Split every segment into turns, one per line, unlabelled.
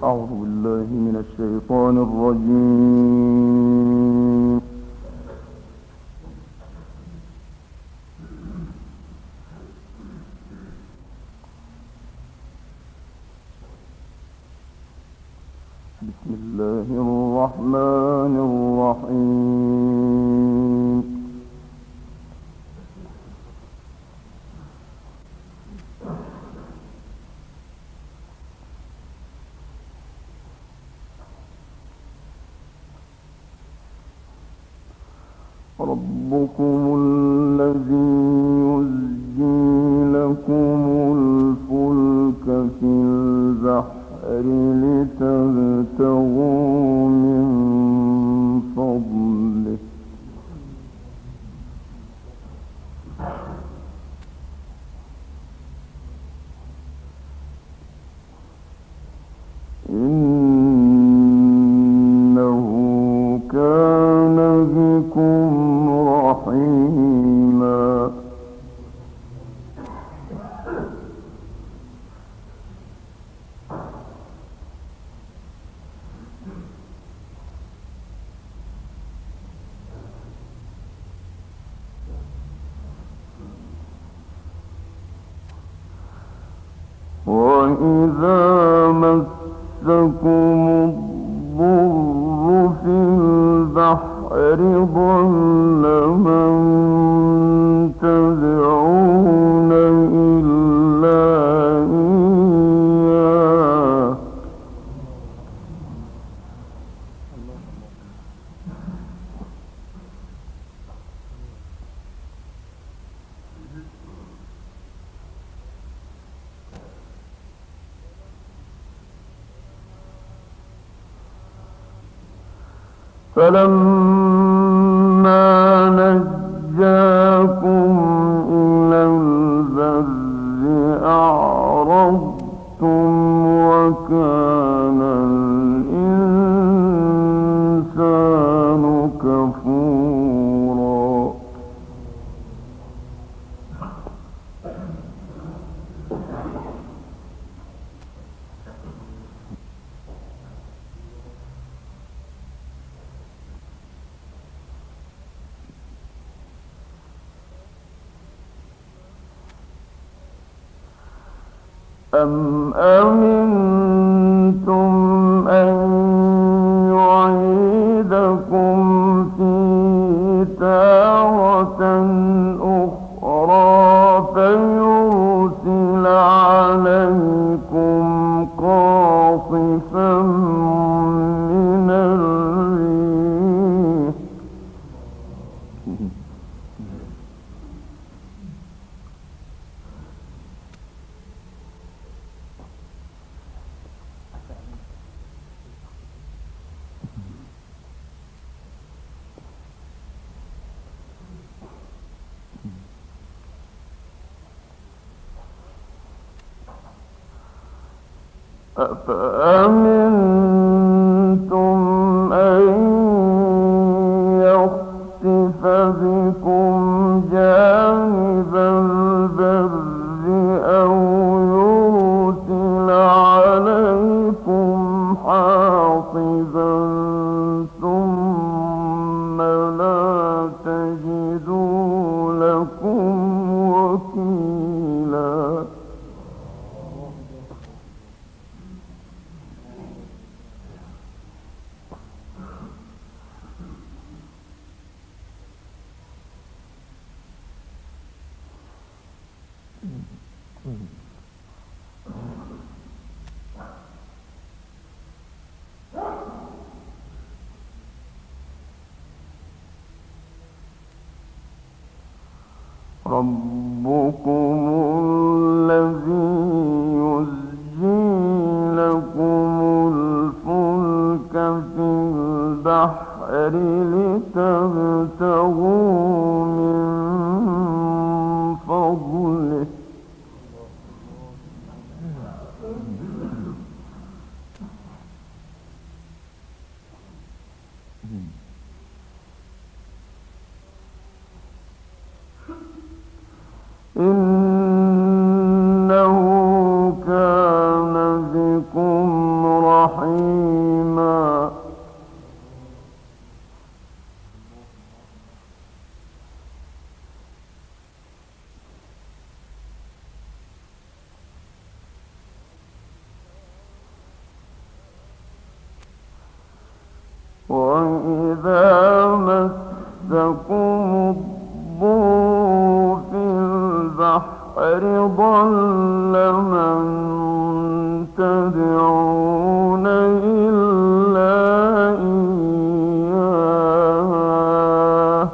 أعوذ بالله من الشيطان الرجيم. بسم الله الرحمن الرحيم. ربكم الذي يزجي لكم الفلك في البحر لتبتغوا من فضله إنه كان بكم رحيما. وإذا مسكم الضر في البحر ضل من تدعون إلا إياه فلما نجاكم إلى البر أعرضتم وكان الإنسان كفورا. أم أمنتم أن يعيدكم فيه تارة أخرى فيرسل عليكم قاصفا من الريح أفأمنتم أن يخسف بكم جانب البر أو يرسل عليكم حاصبا ثم لا تجدوا لكم وكيلا. ربكم الذي يزجي لكم الفلك في البحر لتبتغوا من فضله إنه كان بكم رحيما وإذا مسكم الضر في البحر ضل من تدعون إلا إياه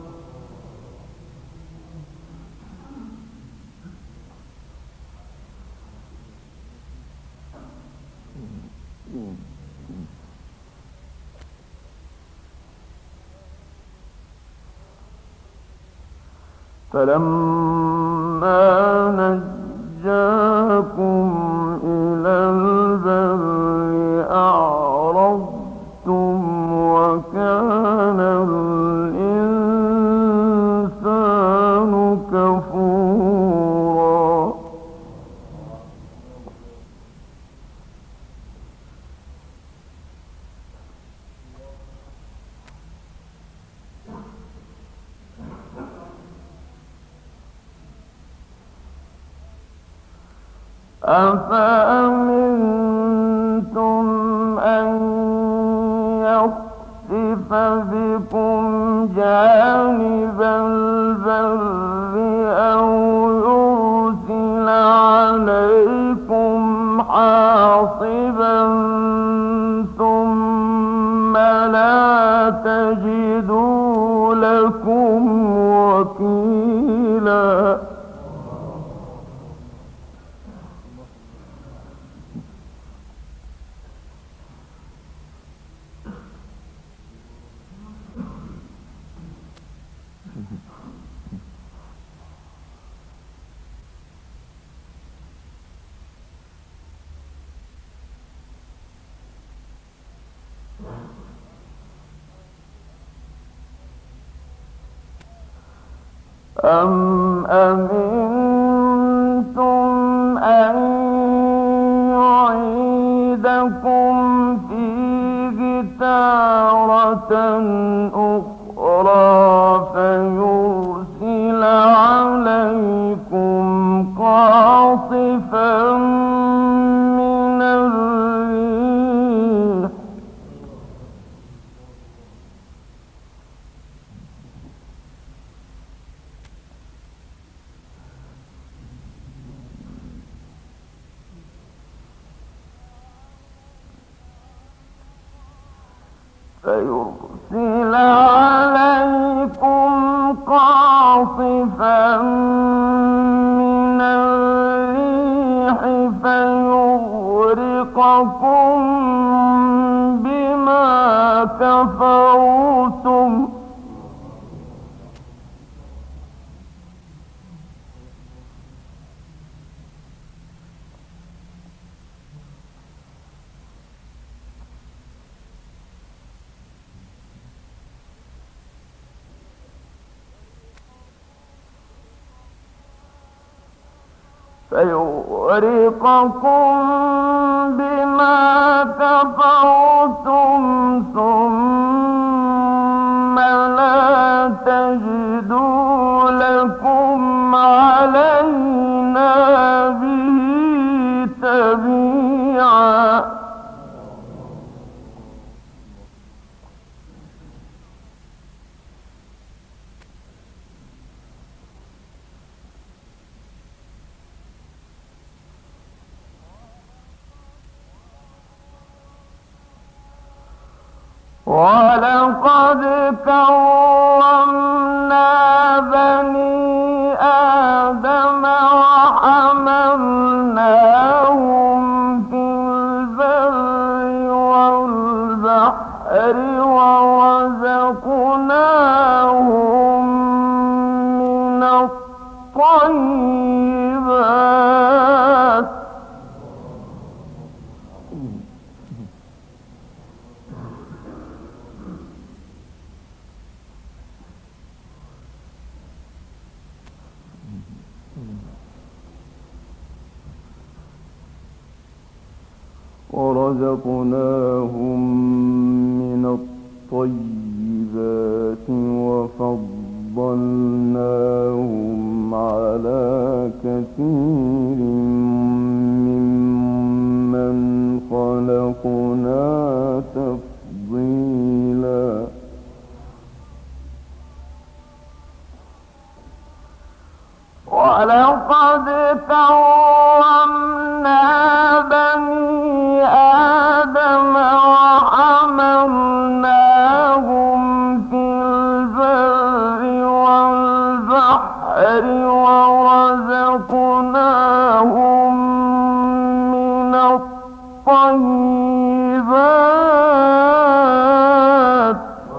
فلما نجاكم إلى البر أعرضتم وكان الإنسان كفورا أفأمنتم أن يخسف بكم جانب البر أو يرسل عليكم حاصبا ثم لا تجدوا لكم وكيلا أم أمنتم أن يعيدكم فيه تارة أخرى فيرسل عليكم قاصفا من الريح فيغرقكم بما كفرتم ثم لا تجدوا لكم علينا به تبيعا ولقد كرمنا بني آدم وحملناهم في البر والبحر ورزقناهم من الطيبات ورزقناهم من الطيبات وفضلناهم على كثير ممن خلقنا تفضيلا. ولقد كرمنا بني آدم وحملناهم في البر والبحر ورزقناهم من الطيبات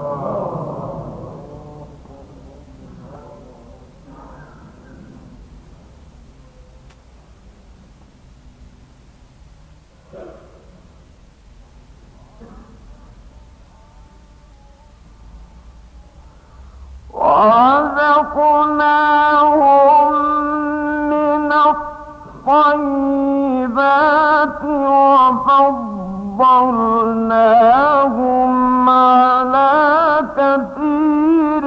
وفضلناهم على كثير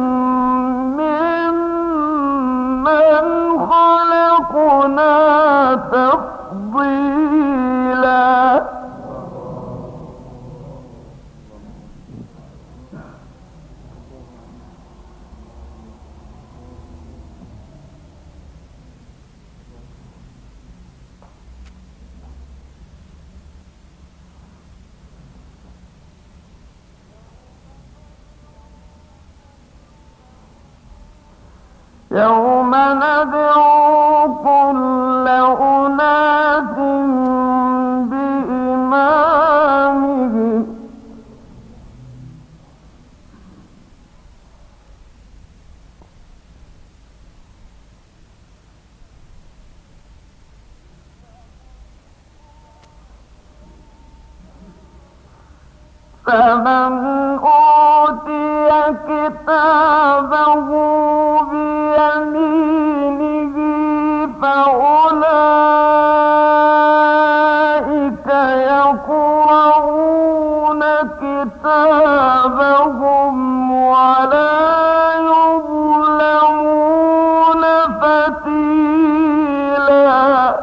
ممن خلقنا تفضيلا. يوم ندعو كل أناس بإمامهم فمن أوتي كتابه بيمينه فأولئك يقرؤون كتابهم ولا يظلمون فتيلا.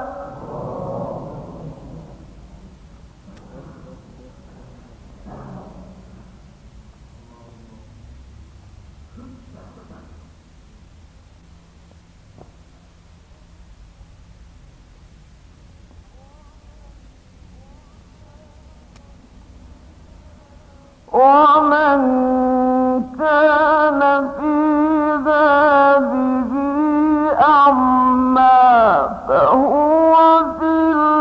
ومن كان في هذه أعمى فهو في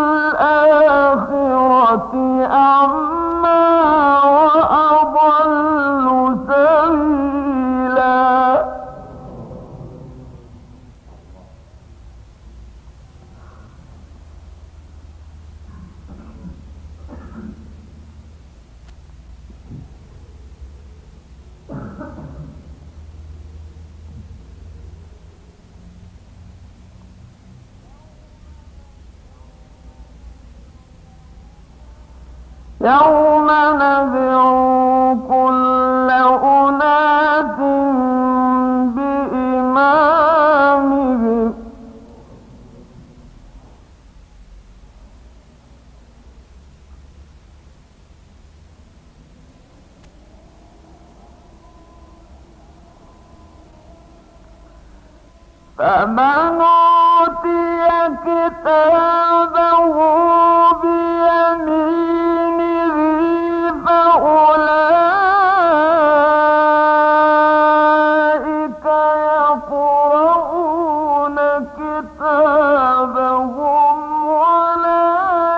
الآخرة أعمى وأضل سبيلا. يوم ندعو كل أناس بإمامهم فمن أوتي كتابه بيمينه فأولئك يقرؤون كتابهم ولا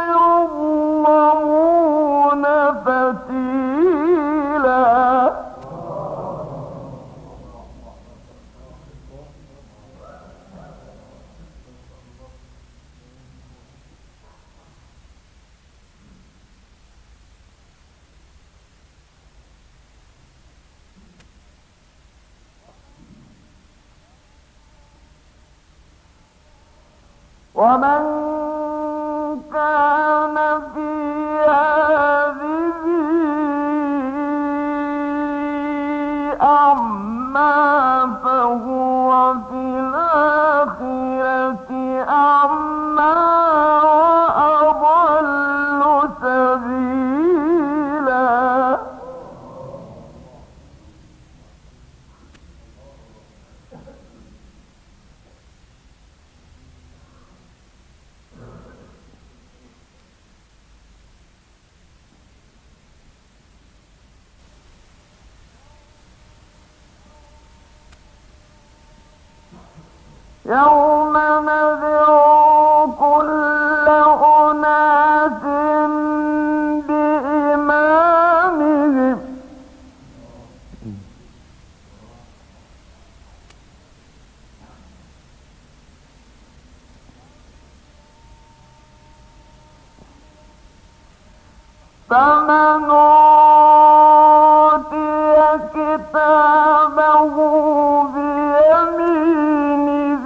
يظلمون فتيلا. ومن كان في يوم ندعو كل أناس بإمامهم فمن أوتي كتابه بيمينه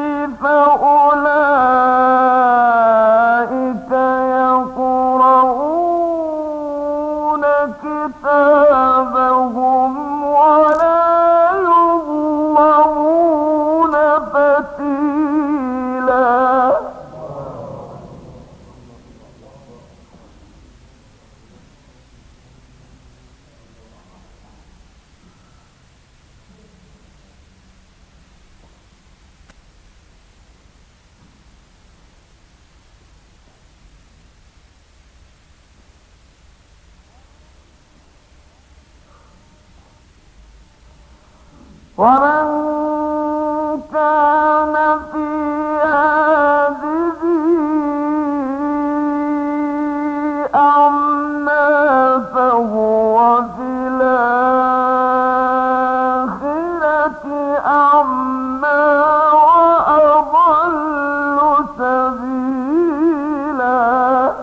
فأولئك يقرؤون كتابهم ولا يظلمون فتيلا. ومن كان في هذه أعمى فهو في الآخرة أعمى وأضل سبيلا.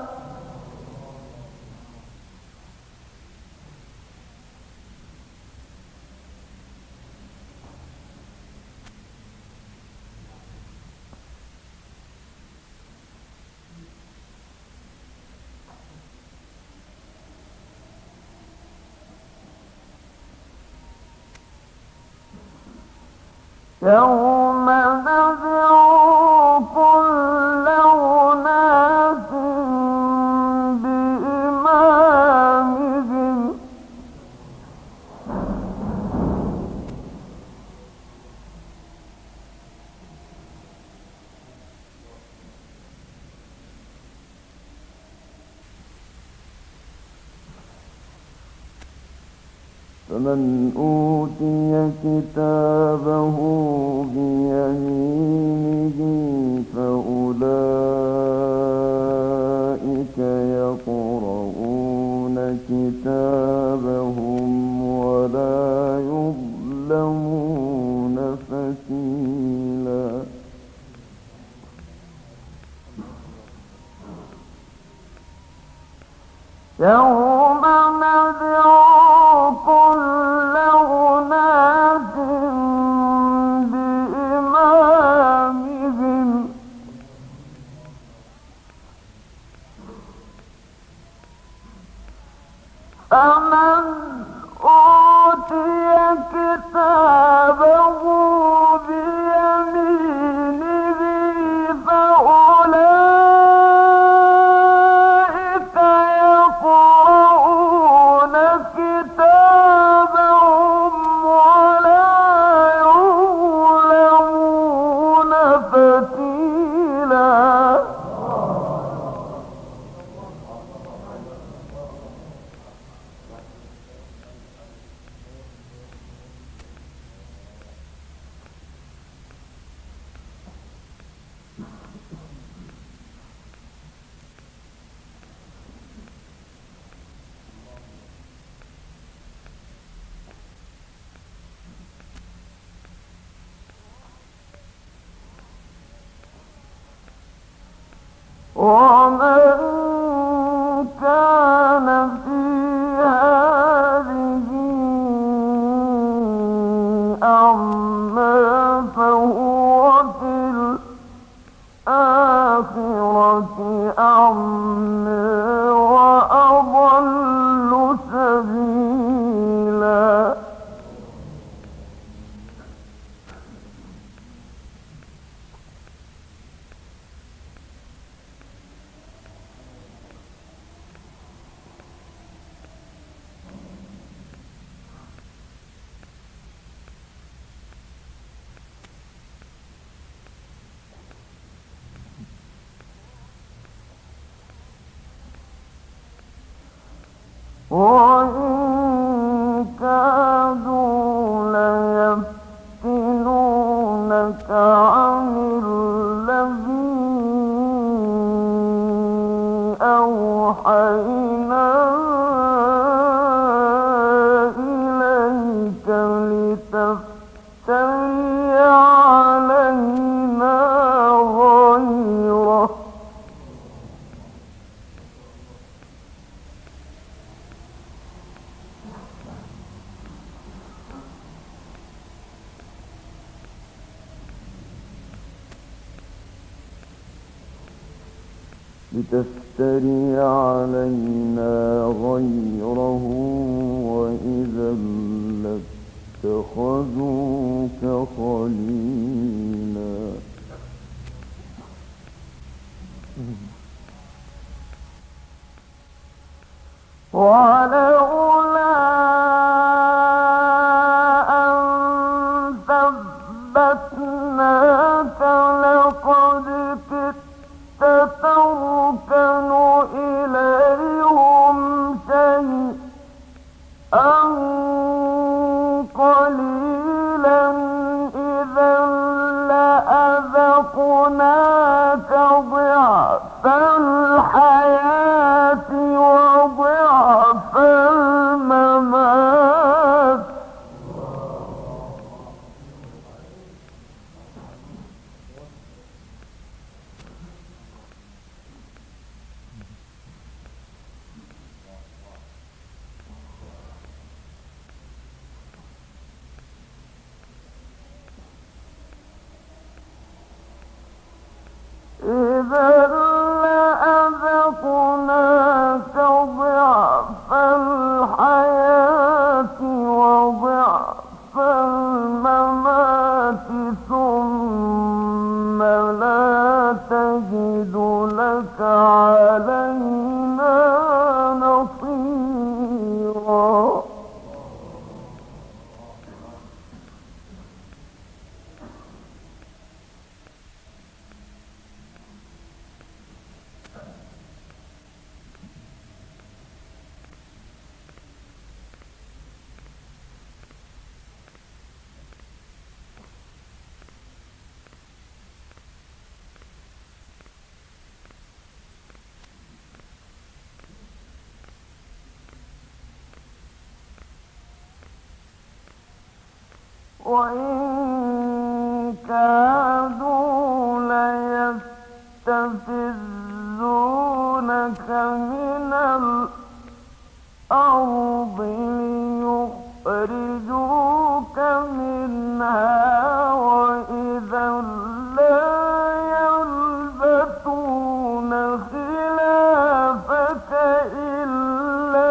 يوم ندعو كل أناس بإمامهم فمن أوتي كتابه بيمينه فأولئك يقرؤون كتابهم ولا يظلمون فتيلا. يوم ندعو كل أناس بإمامهم فمن أوتي كتابه بيمينه فأولئك يقرؤون كتابهم ولا يظلمون فتيلا. ومن كان في هذه أعمى فهو في الآخرة أعمى وأضل سبيلا. وإن كادوا ليفتنونك عن لتفتري علينا غيره وإذا لاتخذوك خليلا. ولولا أن ثبتناك لقد كدت تركن إليهم شيئا قليلا إذا لأذقناك ضعف الحياة وضعف الممات إذا لأذقناك ضعف الحياة وضعف الممات ثم لا تجد لك علينا نصيرا. وإن كادوا ليستفزونك من الأرض ليخرجوك منها وإذا لا يلبثون خلافك إلا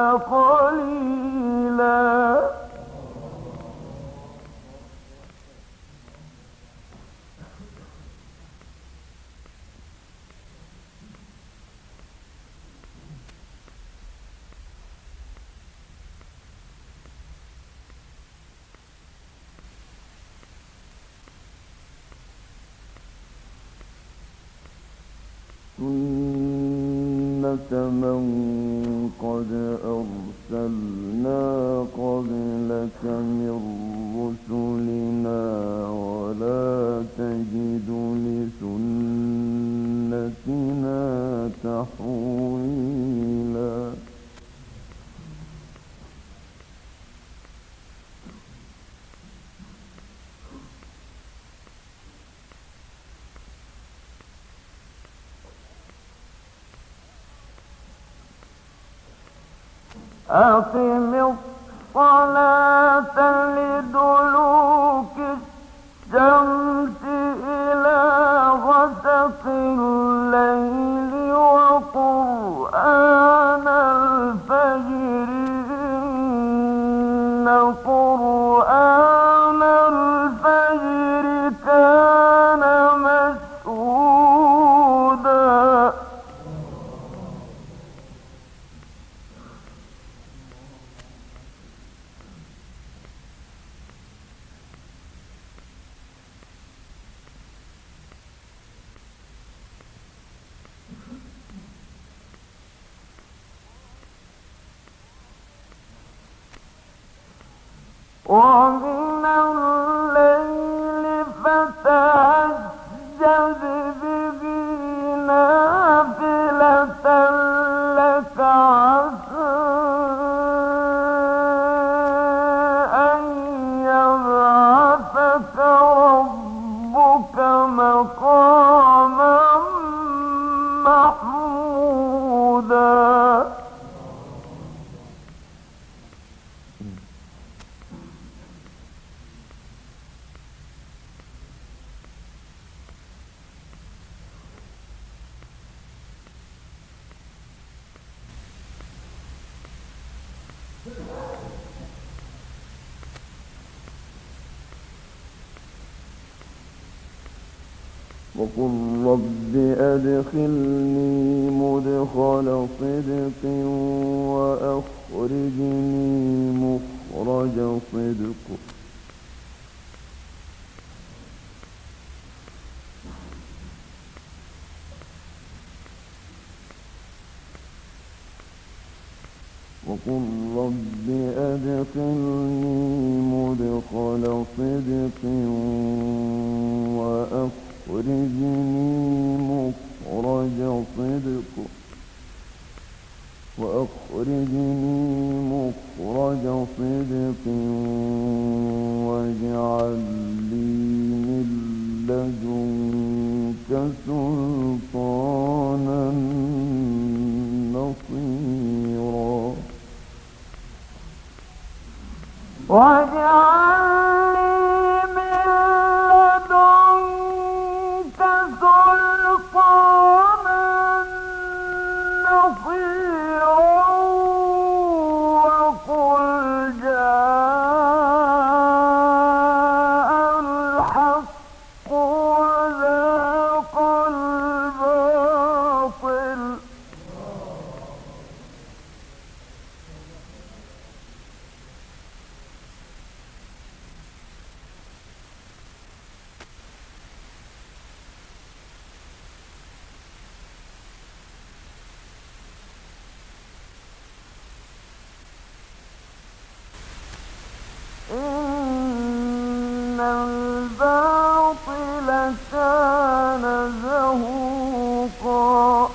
قليلا. سنة من قد أرسلنا قبلك من رسلنا ولا تجد لسنتنا تحويلا. أقم الصلاة لدلوك الشمس إلى غسق الليل وقرآن الفجر إن قرآن الفجر كان مشهودا. ومن الليل فتهجد به نافلة لك عسى أن يبعثك ربك مقاما محمودا. وقل رب أدخلني مدخل صدق وأخرجني مخرج صدق وقل رب أدخلني مدخل صدق وأخرجني مخرج صدق واجعل لي من لدنك سلطانا نصيرا واجعل لي من لدنك سلطانا نصيرا وقل جاء الحق وزهق الباطل إن الباطل كان زهوقا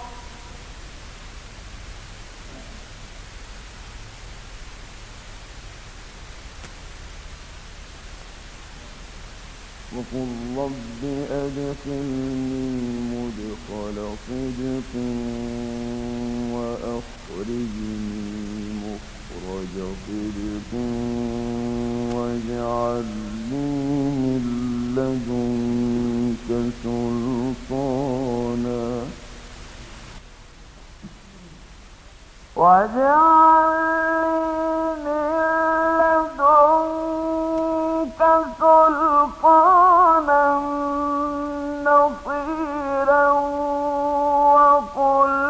وقل رب أدخلني مدخل صدق وأخرجني مخرج صدق واجعل لي من لدنك سلطانا نصيرا وقل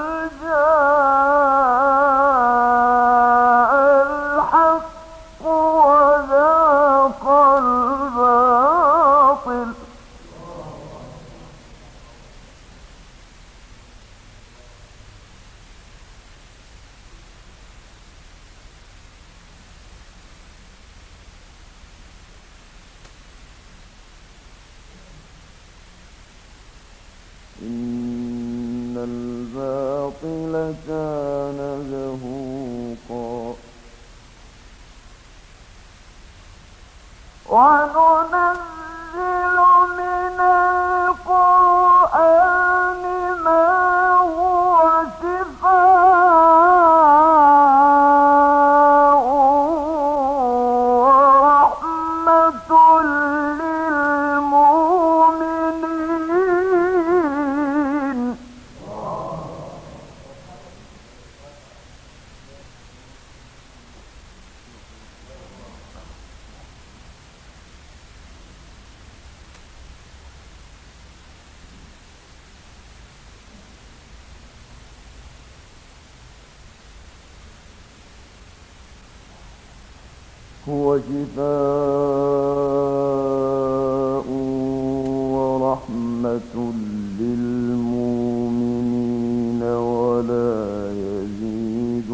جاء الحق وزهق الباطل إن الباطل كان زهوقا وننزل من القرآن ما هو شفاء ورحمة للمؤمنين هو شفاء ورحمة للمؤمنين ولا يزيد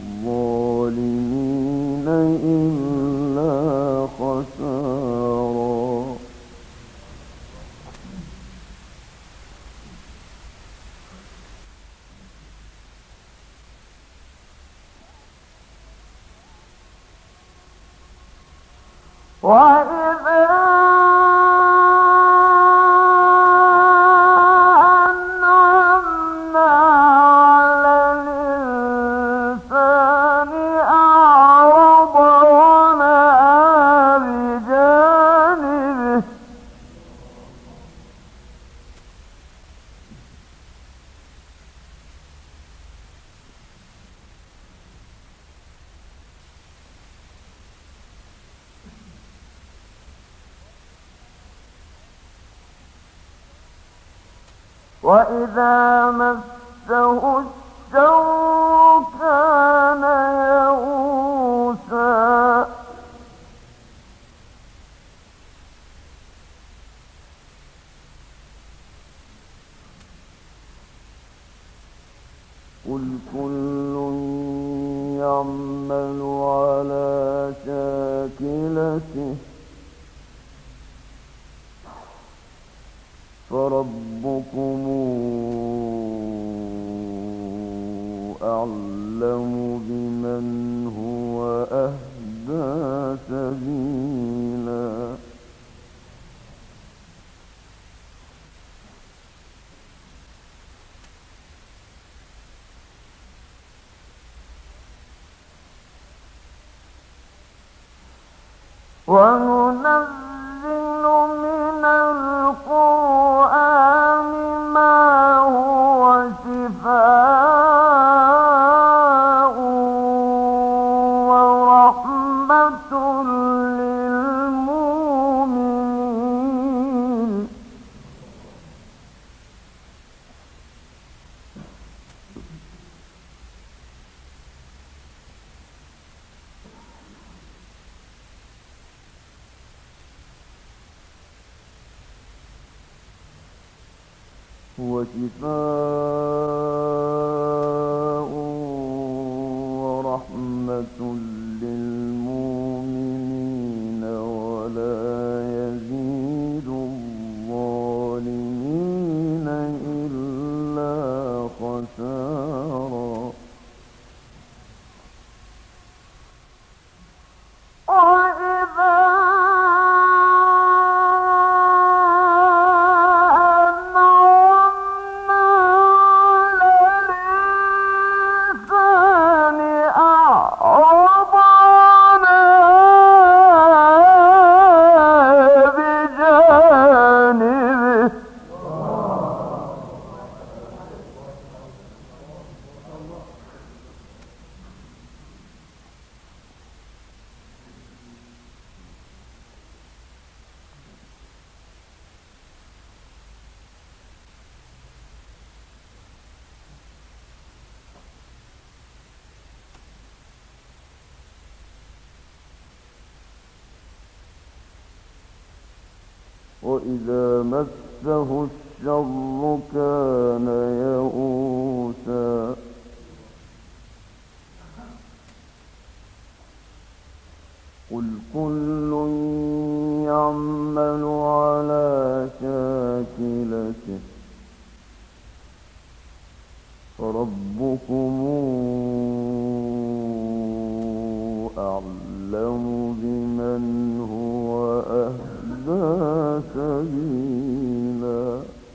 الظالمين إلا خسارا وإذا أنعمنا على الإنسان أعرض ونأى بجانبه وإذا مسه الشر كان يئوسا قل كل يعمل على شاكلته فربكم أعلم بمن هو أهدى سبيلا وننزل من القرآن ما هو شفاء ورحمة للمؤمنين هو شفاء ورحمة للمؤمنين ولا يزيد الظالمين إلا خسارا وإذا مسه الشر كان يئوسا قل كل يعمل على شاكلته فربكم أعلم بمن هو أهدى سبيلا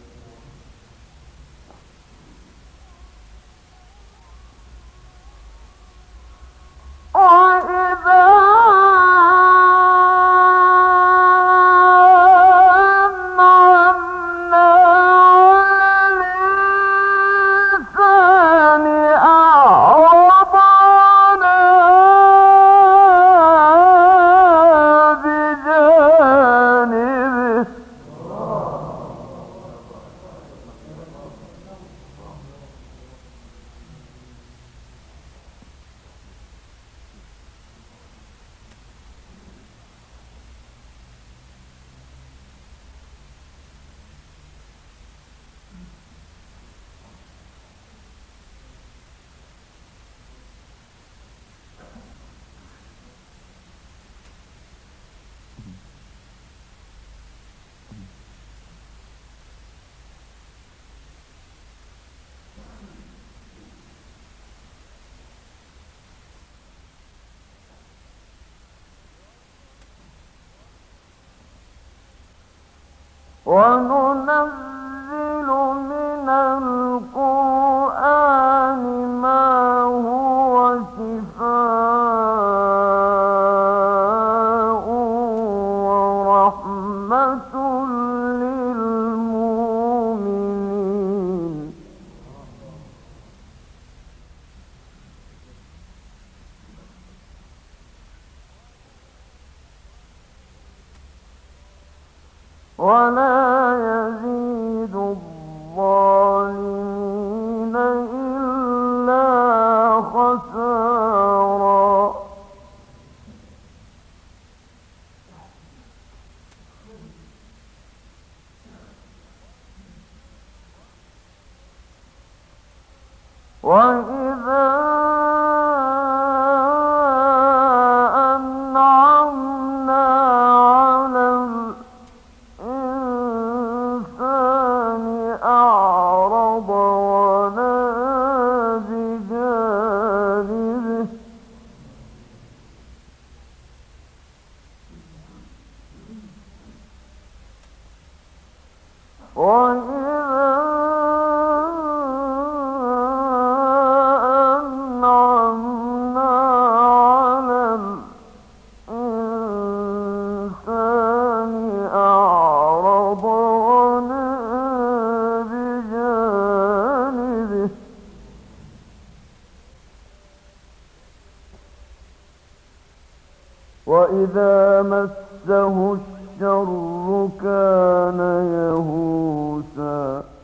وننزل من القرآن ما هو شفاء ورحمة للمؤمنين ولا يزيد الظالمين نارا وإذا أنعمنا على الإنسان أعرض ونأى بجانبه وإذا مسه الشر كان يئوسا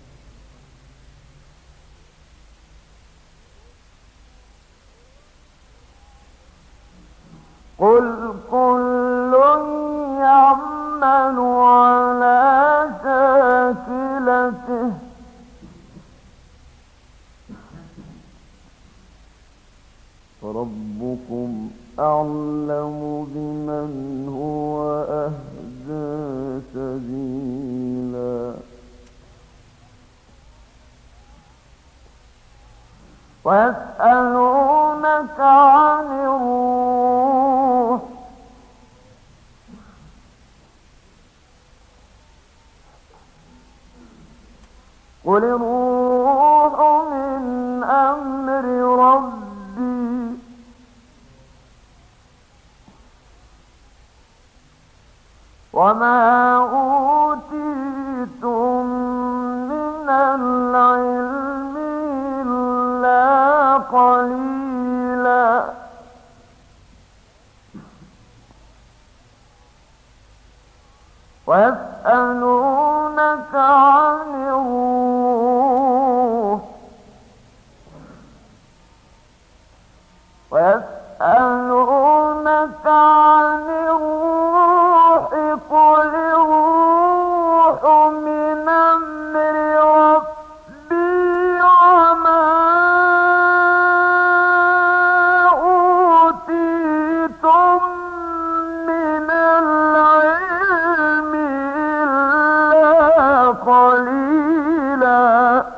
قل كل يعمل على شاكلته فربكم أعلم بمن هو أهدى سبيلا ويسألونك عن الروح قل الروح من أمر ربي وما أوتيتم من العلم إلا قليلا ويسألونك عن الروح ويسألونك عن الروح قل الروح من أمر ربي وما أوتيتم من العلم إلا قليلا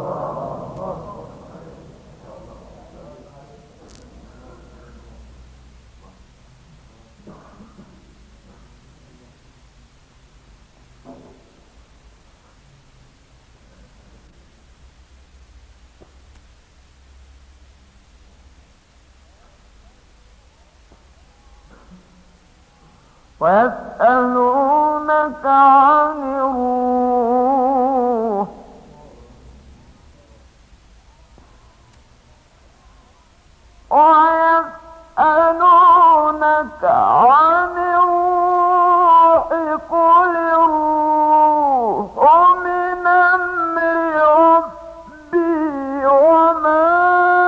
ويسألونك عن الروح ويسألونك عن الروح قل الروح من أمر ربي وما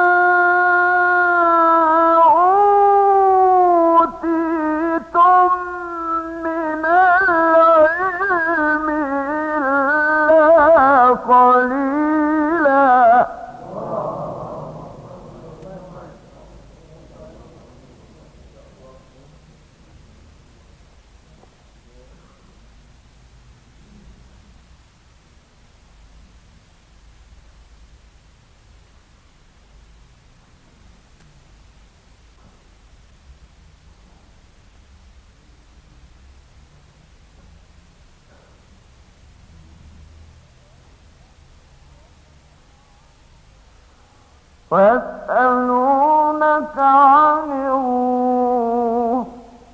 قليلا ويسألونك عن الروح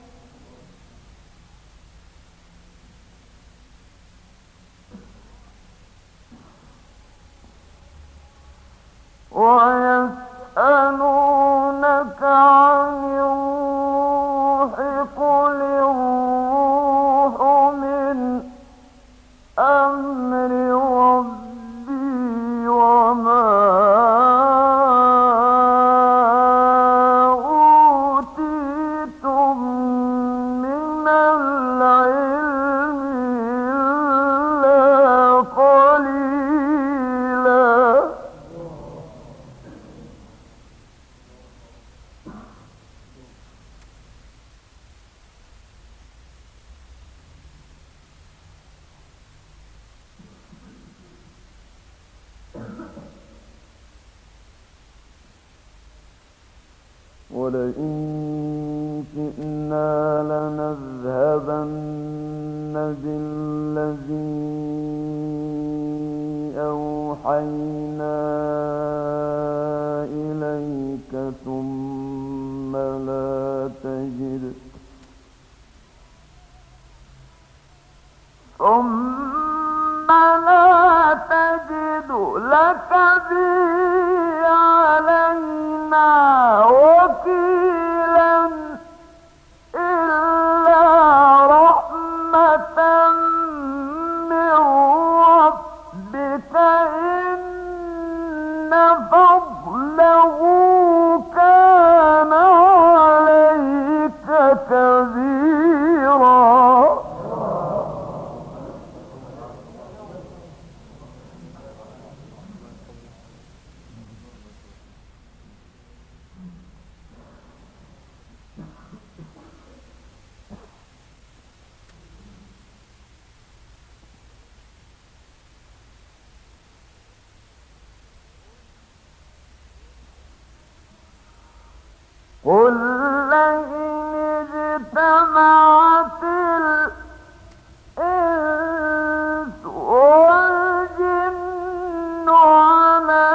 ويسألونك عن الروح قل الروح من أمر ربي وما أوتيتم من العلم إلا قليلا ويسألونك عن الروح قل الروح من أمر ربي وما أوتيتم من العلم إلا قليلا ويسألونك عن الروح قل الروح من أمر ربي وما أوتيتم من العلم إلا قليلا ويسألونك عن الروح قل الروح من أمر ربي وما ولئن شئنا لنذهبن بالذي أوحينا إليك ثم لا تجد لك به علينا وكيلا إلا رحمة من ربك إن فضله كان عليك كبيرا. قل لئن اجتمعت الإنس والجن على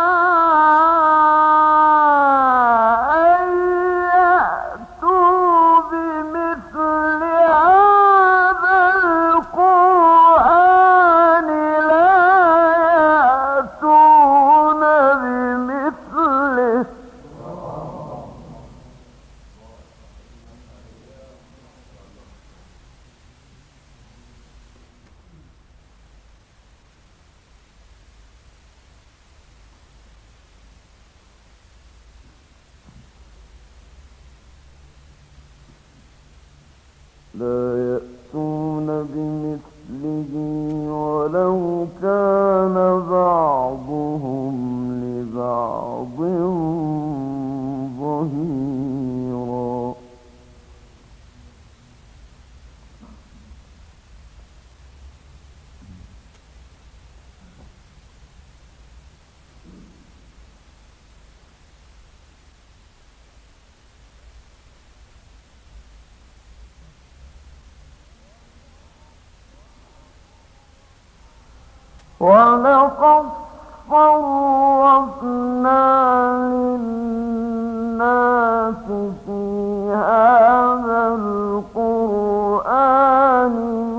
أن يأتوا بمثل هذا القرآن لا يأتون بمثله ولو كان بعضهم لبعض ظهيرا. ولقد صرفنا للناس في هذا القرآن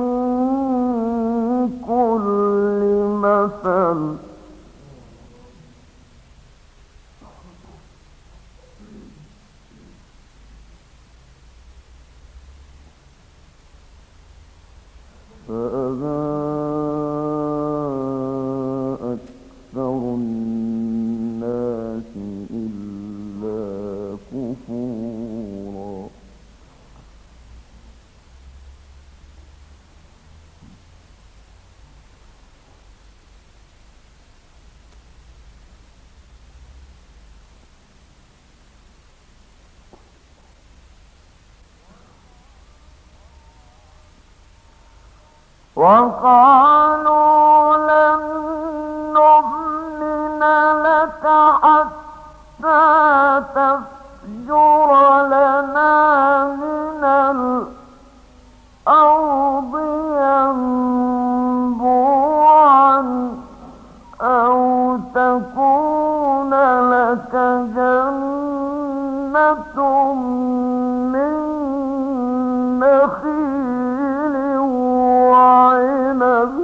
من كل مثل فأبى أكثر الناس إلا كفورا. وقالوا لن نؤمن لك حتى تفجر لنا من الأرض ينبوعا أو تكون لك جنة من نخيل وعنب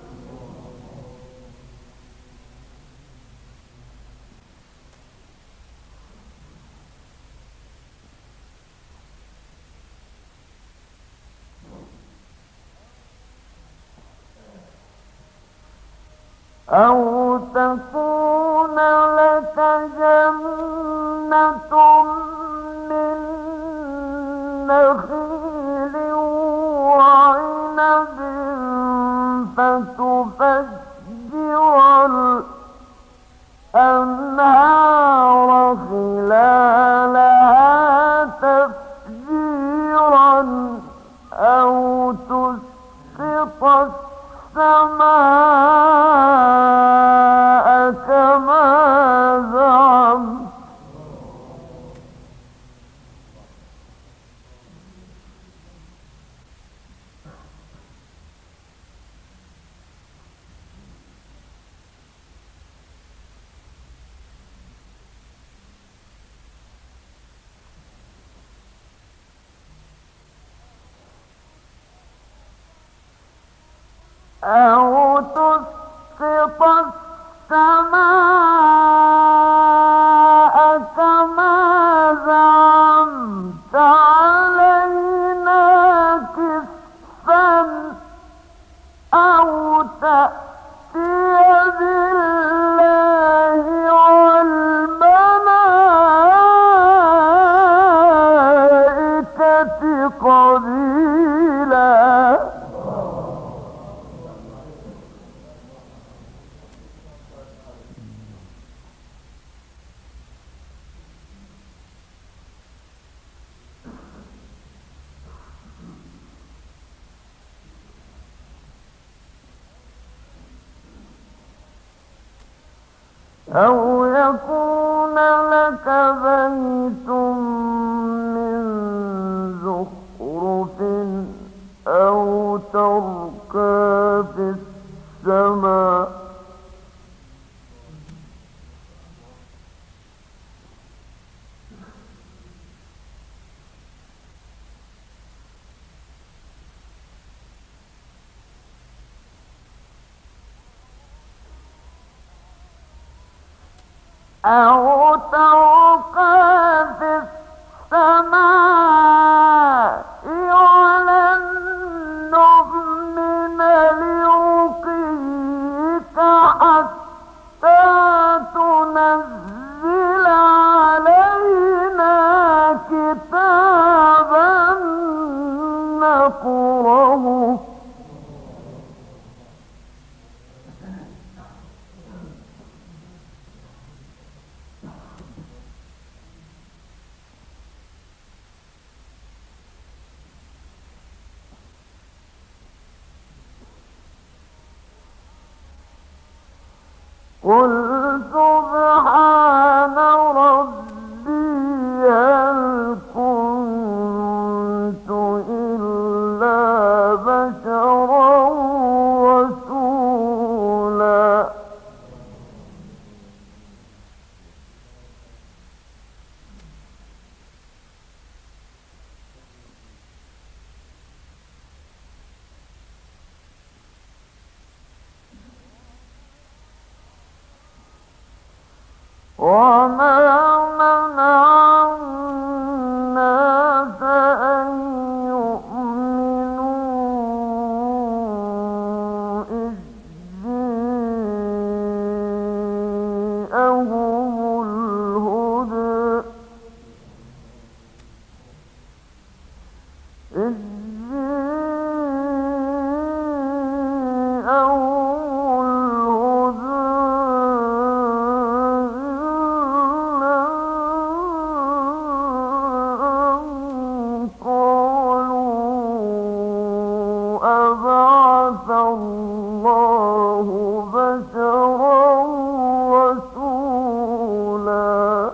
أو تكون لك جنة من نخيل وعنب فتفجر الأنهار خلالها تفجيرا أو تسقط السماء كما زعمت أو تسقط السماء كما زعمت علينا كسفا أو تأتي بالله والملائكة قبيلا. أو يكون لك بيت من زخرف أو ترقى في السماء أو ترقى في السماء ولن نؤمن لرقيك حتى تنزل علينا كتابا نقرأه قل سبحان ربي هل كنت إلا بشرا رسولا. وما منع الناس أن يؤمنوا إذ جاءهم الهدى أبعث الله بشرا رسولا.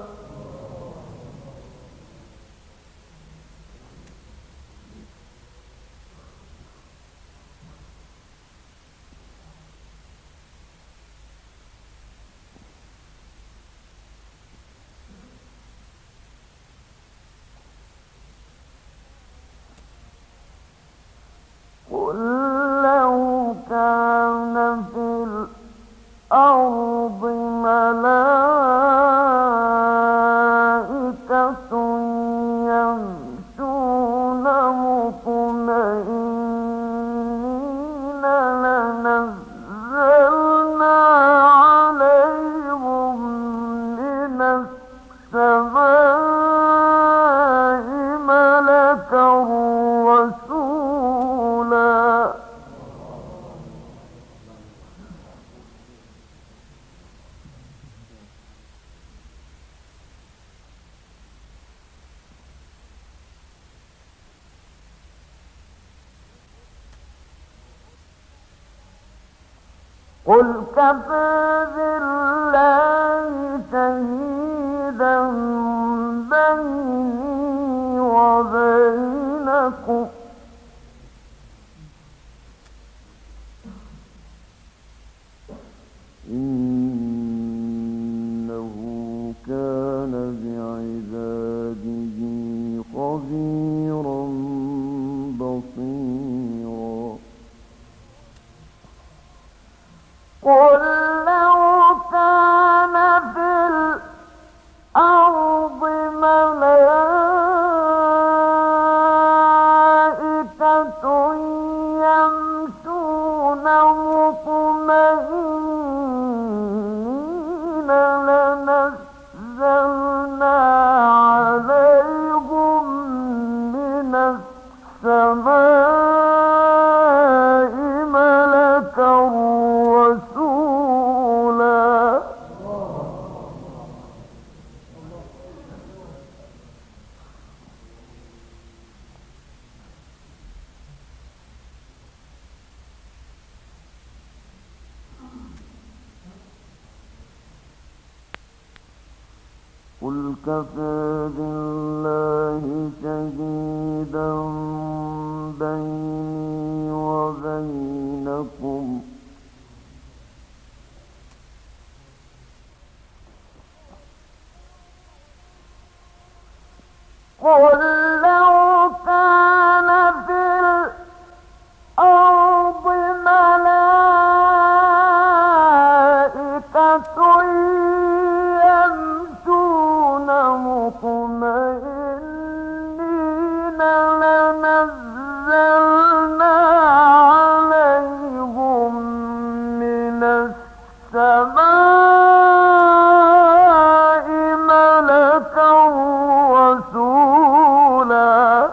قل لو كان في الأرض ملائكة يمشون مطمئنين لنزلنا عليهم من السماء ملكا رسولا. قل كفى بالله شهيدا بيني وبينكم إنه كان بعباده خبيرا بصيرا. قل كفى بالله شهيدا بيني وبينكم قل لو كان في الأرض ملائكة يمشون مطمئنين لنزلنا عليهم من السماء ملكا رسولا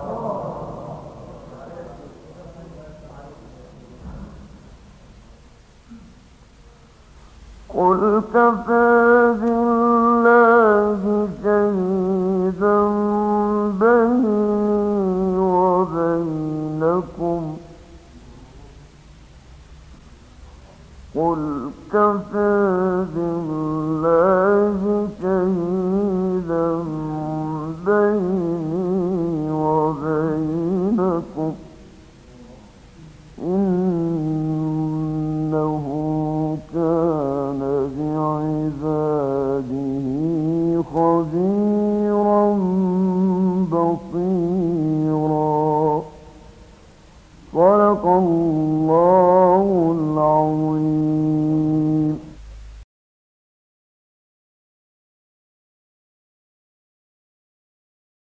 قل كفى بالله شهيدا بيني وبينكم قل كفى بالله شهيدا بيني